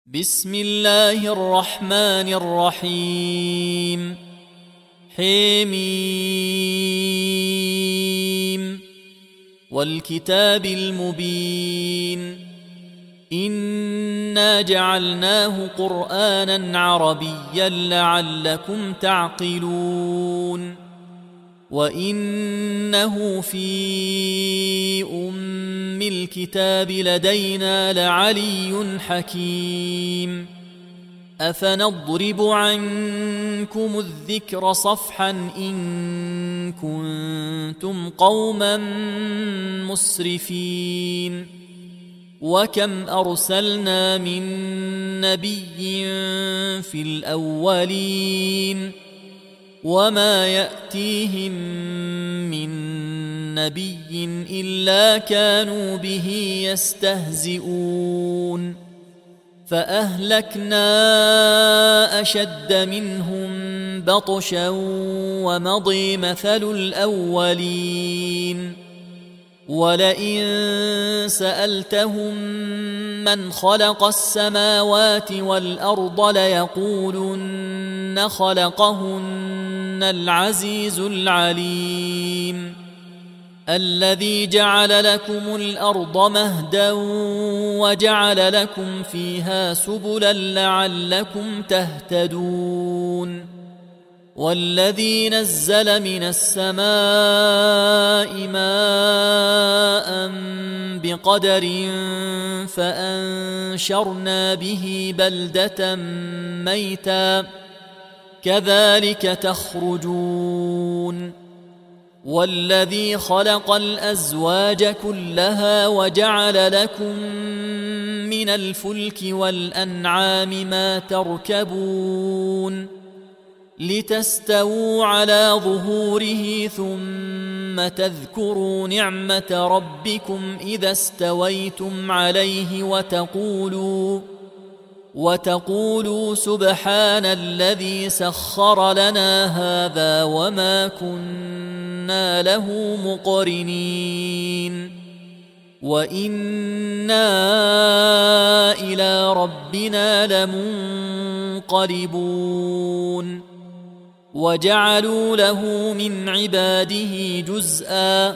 بسم الله الرحمن الرحيم حميم والكتاب المبين إنا جعلناه قرآنا عربيا لعلكم تعقلون وإنه في أم الكتاب لدينا لعلي حكيم أفنضرب عنكم الذكر صفحا إن كنتم قوما مسرفين وكم أرسلنا من نبي في الأولين وما يأتيهم من نبي إلا كانوا به يستهزئون فأهلكنا أشد منهم بطشا ومضي مثل الأولين ولئن سألتهم من خلق السماوات والأرض ليقولن خلقهن العزيز العليم الذي جعل لكم الأرض مهدا وجعل لكم فيها سبلا لعلكم تهتدون والذي نزل من السماء ماء بقدر فأنشرنا به بلدة ميتا كذلك تخرجون والذي خلق الأزواج كلها وجعل لكم من الفلك والأنعام ما تركبون لتستووا على ظهوره ثم تذكروا نعمة ربكم إذا استويتم عليه وتقولوا سبحان الذي سخر لنا هذا وما كنا له مقرنين وإنا إلى ربنا لمنقلبون وجعلوا له من عباده جزءا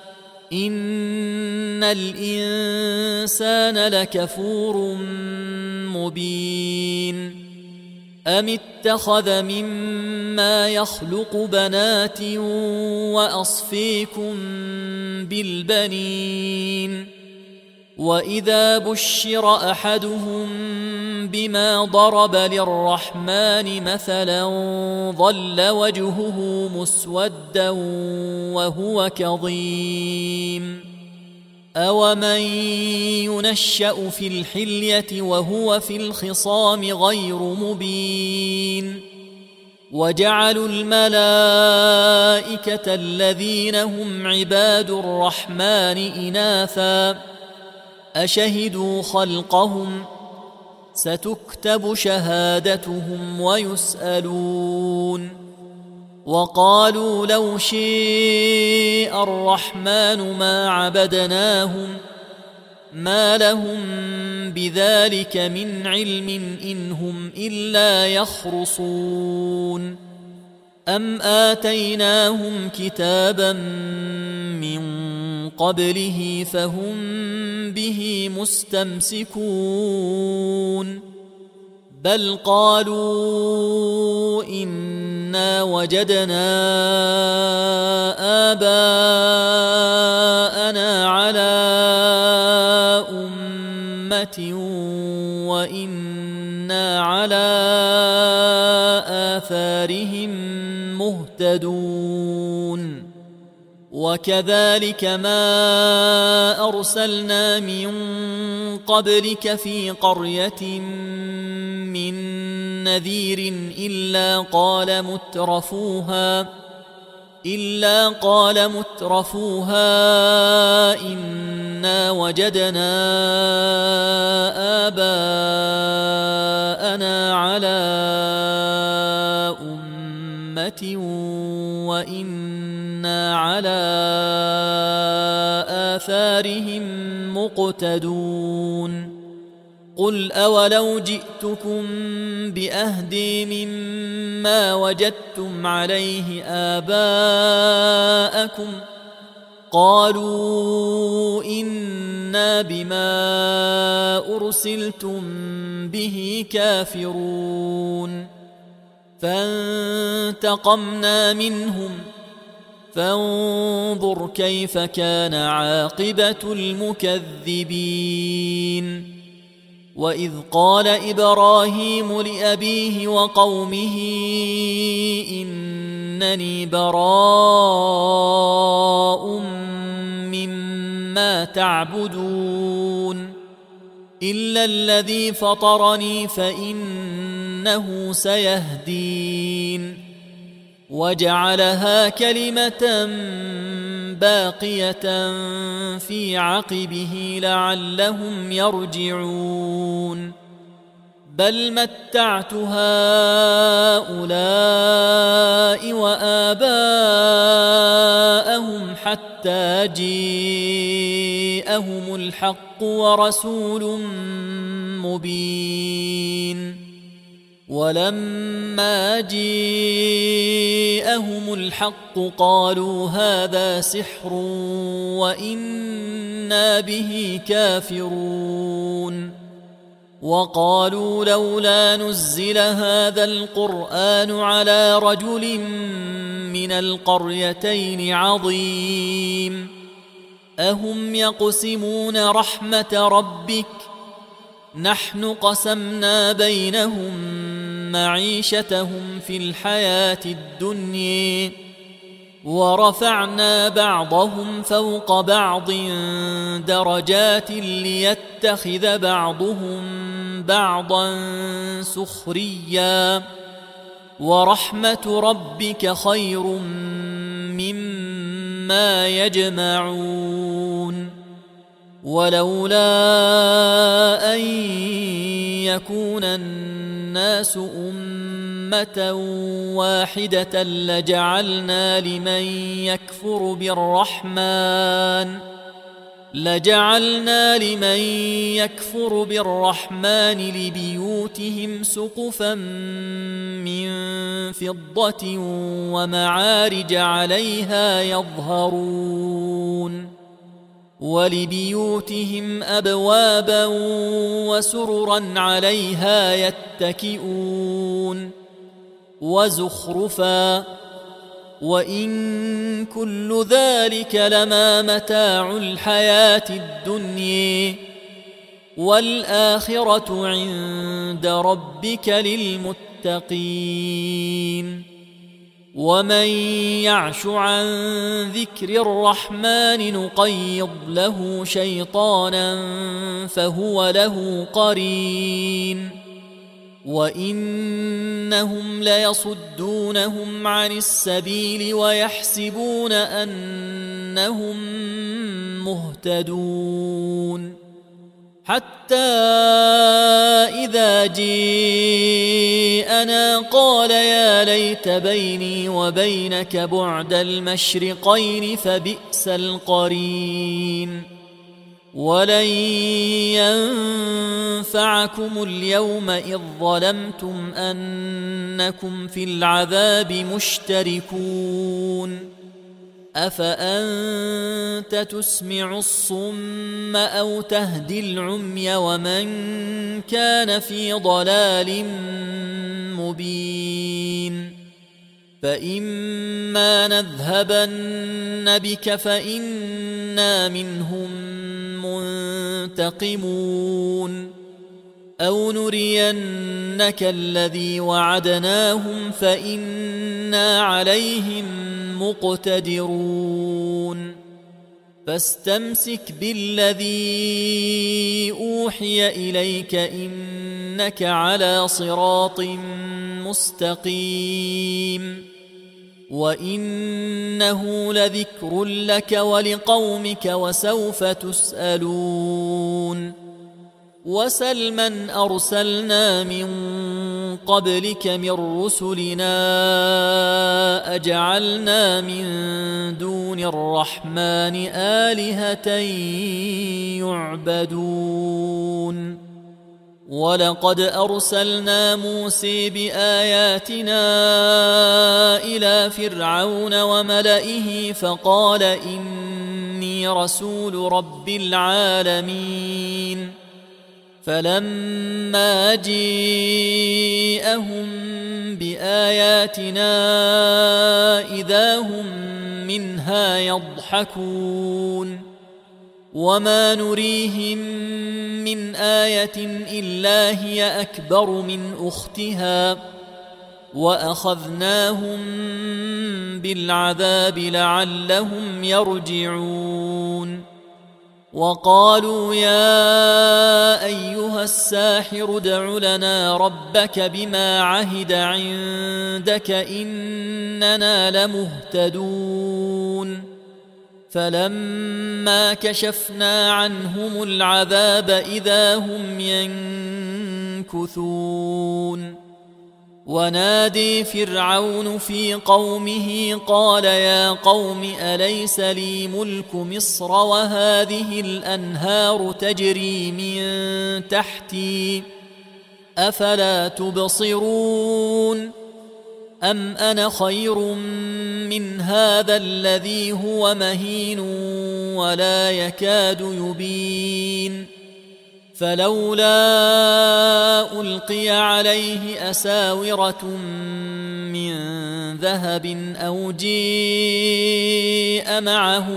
إن الإنسان لكفور مبين أم اتخذ مما يخلق بنات وأصفيكم بالبنين وإذا بشر أحدهم بما ضرب للرحمن مثلا ظل وجهه مسودا وهو كظيم أومن ينشأ في الحلية وهو في الخصام غير مبين وجعلوا الملائكة الذين هم عباد الرحمن إناثا أشهدوا خلقهم ستكتب شهادتهم ويسألون وقالوا لو شاء الرحمن ما عبدناهم ما لهم بذلك من علم إن هم إلا يخرصون أم آتيناهم كتابا من قبله فهم به مستمسكون بل قالوا إنا وجدنا آباءنا على أمة وإنا على آثارهم مهتدون وكذلك ما أرسلنا من قبلك في قرية من نذير إلا قال مترفوها إنا وجدنا آباءنا على أمة وإنا على آثارهم مقتدون قل أولو جئتكم بأهدي مما وجدتم عليه آباءكم قالوا إنا بما أرسلتم به كافرون فانتقمنا منهم فانظر كيف كان عاقبة المكذبين وإذ قال إبراهيم لأبيه وقومه إنني براء مما تعبدون إلا الذي فطرني فإنه سيهدين وجعلها كلمة باقية في عقبه لعلهم يرجعون بل متعت هؤلاء وآباءهم حتى جاءهم الحق ورسول مبين ولما جاءهم الحق قالوا هذا سحر وإنا به كافرون وقالوا لولا نزل هذا القرآن على رجل من القريتين عظيم أهم يقسمون رحمة ربك نحن قسمنا بينهم معيشتهم في الحياة الدنيا ورفعنا بعضهم فوق بعض درجات ليتخذ بعضهم بعضا سخريا ورحمة ربك خير مما يجمعون ولولا أن يكون الناس أمة واحدة لجعلنا لمن يكفر بالرحمن لبيوتهم سقفا من فضة ومعارج عليها يظهرون ولبيوتهم أبوابا وسررا عليها يتكئون وزخرفا وإن كل ذلك لما متاع الحياة الدنيا والآخرة عند ربك للمتقين ومن يعش عن ذكر الرحمن نقيض له شيطانا فهو له قرين وإنهم ليصدونهم عن السبيل ويحسبون أنهم مهتدون حتى إذا جاءنا قال يا ليت بيني وبينك بعد المشرقين فبئس القرين ولن ينفعكم اليوم إذ ظلمتم أنكم في العذاب مشتركون أفأنت تسمع الصم أو تهدي العمي ومن كان في ضلال مبين فإما نذهبن بك فإنا منهم منتقمون أو نرينك الذي وعدناهم فإنا عليهم مقتدرون فاستمسك بالذي أوحي إليك إنك على صراط مستقيم وإنه لذكر لك ولقومك وسوف تسألون وسل من أرسلنا من قبلك من رسلنا أجعلنا من دون الرحمن آلهة يعبدون ولقد أرسلنا موسى بآياتنا إلى فرعون وملئه فقال إني رسول رب العالمين فلما جاءهم بآياتنا إذا هم منها يضحكون وما نريهم من آية إلا هي أكبر من أختها وأخذناهم بالعذاب لعلهم يرجعون وقالوا يا أيها الساحر ادع لنا ربك بما عهد عندك إننا لمهتدون فلما كشفنا عنهم العذاب إذا هم ينكثون ونادي فرعون في قومه قال يا قوم أليس لي ملك مصر وهذه الأنهار تجري من تحتي أفلا تبصرون أم أنا خير من هذا الذي هو مهين ولا يكاد يبين فلولا ألقي عليه أساورة من ذهب أو جيء معه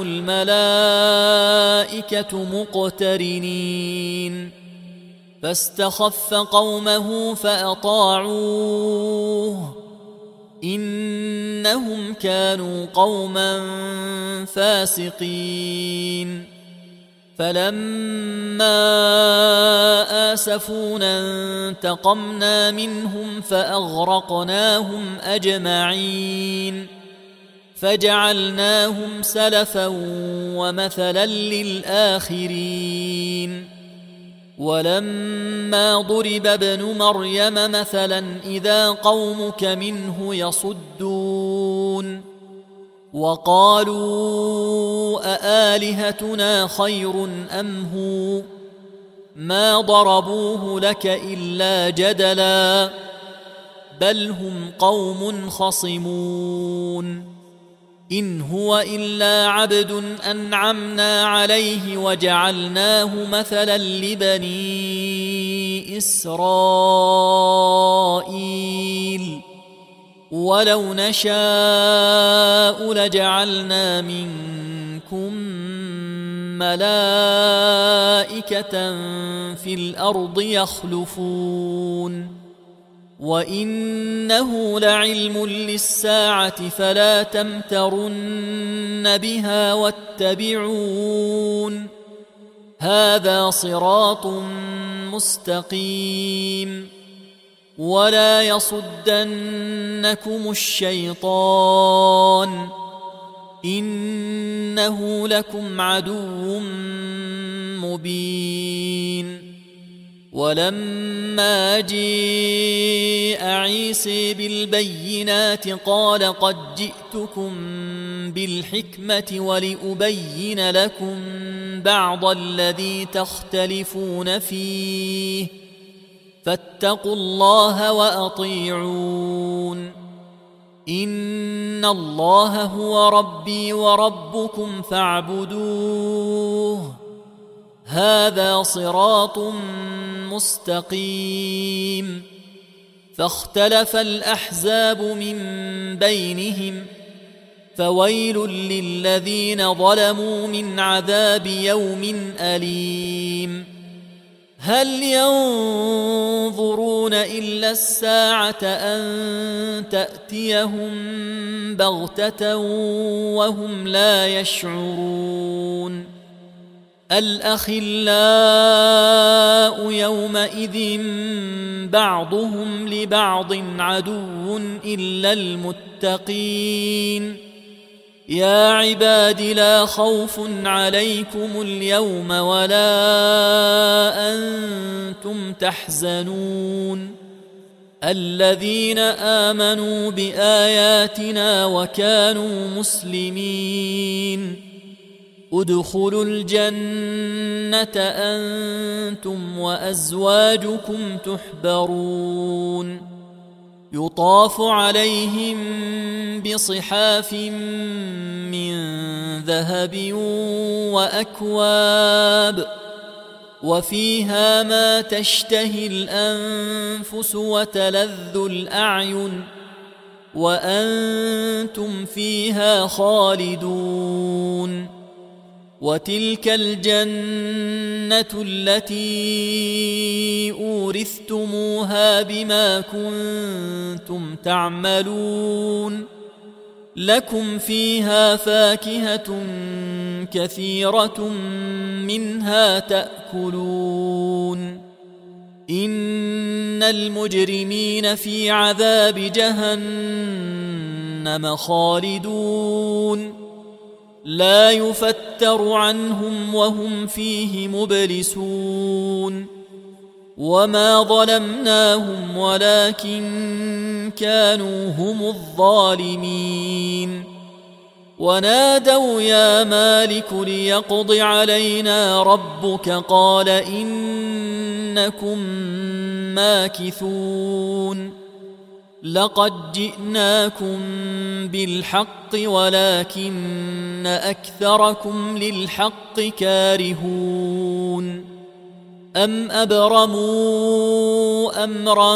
الملائكة مقترنين فاستخف قومه فأطاعوه إنهم كانوا قوما فاسقين فلما آسفونا انتقمنا منهم فأغرقناهم أجمعين فجعلناهم سلفا ومثلا للآخرين ولما ضرب ابن مريم مثلا إذا قومك منه يصدون وقالوا أآلهتنا خير أم هو ما ضربوه لك إلا جدلا بل هم قوم خصمون إن هو إلا عبد أنعمنا عليه وجعلناه مثلا لبني إسرائيل ولو نشاء لجعلنا منكم ملائكة في الأرض يخلفون وإنه لعلم للساعة فلا تمترن بها واتبعون هذا صراط مستقيم ولا يصدنكم الشيطان إنه لكم عدو مبين ولما جاء عيسى بالبينات قال قد جئتكم بالحكمة ولأبين لكم بعض الذي تختلفون فيه فاتقوا الله وأطيعون إن الله هو ربي وربكم فاعبدوه هذا صراط مستقيم فاختلف الأحزاب من بينهم فويل للذين ظلموا من عذاب يوم أليم هل ينظرون إلا الساعة أن تأتيهم بغتة وهم لا يشعرون الأخلاء يومئذ بعضهم لبعض عدو إلا المتقين يا عباد لا خوف عليكم اليوم ولا أنتم تحزنون الذين آمنوا بآياتنا وكانوا مسلمين ادخلوا الجنة أنتم وأزواجكم تحبرون يطاف عليهم بصحاف من ذهب وأكواب وفيها ما تشتهي الأنفس وتلذ الأعين وأنتم فيها خالدون وتلك الجنة التي أورثتموها بما كنتم تعملون لكم فيها فاكهة كثيرة منها تأكلون إن المجرمين في عذاب جهنم خالدون لا يفتر عنهم وهم فيه مبلسون وما ظلمناهم ولكن كانوا هم الظالمين ونادوا يا مالك ليقض علينا ربك قال إنكم ماكثون لقد جئناكم بالحق ولكن أكثركم للحق كارهون أم أبرموا أمرا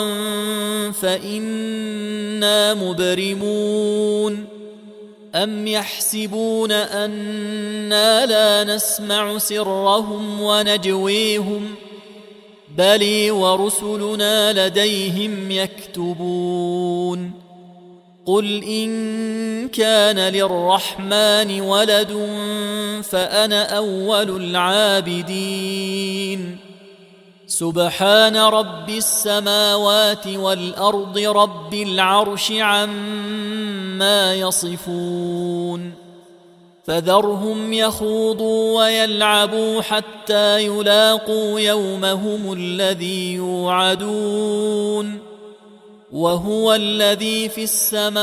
فإنا مبرمون أم يحسبون أنا لا نسمع سرهم ونجويهم بل ورسلنا لديهم يكتبون قل إن كان للرحمن ولد فأنا أول العابدين سبحان رب السماوات والأرض رب العرش عما يصفون فذرهم يخوضوا ويلعبوا حتى يلاقوا يومهم الذي يوعدون وهو الذي في السماء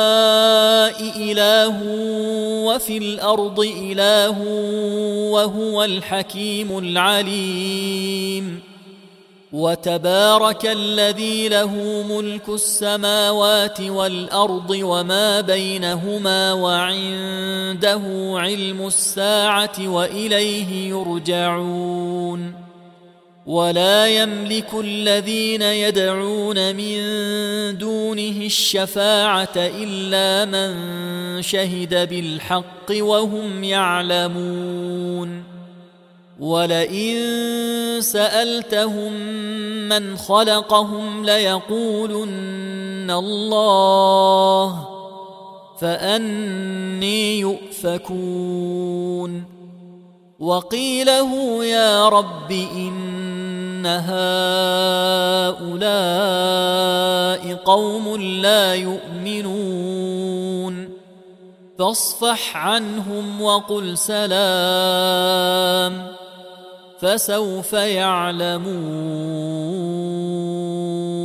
إله وفي الأرض إله وهو الحكيم العليم وتبارك الذي له ملك السماوات والأرض وما بينهما وعنده علم الساعة وإليه يرجعون ولا يملك الذين يدعون من دونه الشفاعة إلا من شهد بالحق وهم يعلمون ولئن سألتهم من خلقهم ليقولن الله فأني يؤفكون وقيله يا رب إن هؤلاء قوم لا يؤمنون فاصفح عنهم وقل سلام فسوف يعلمون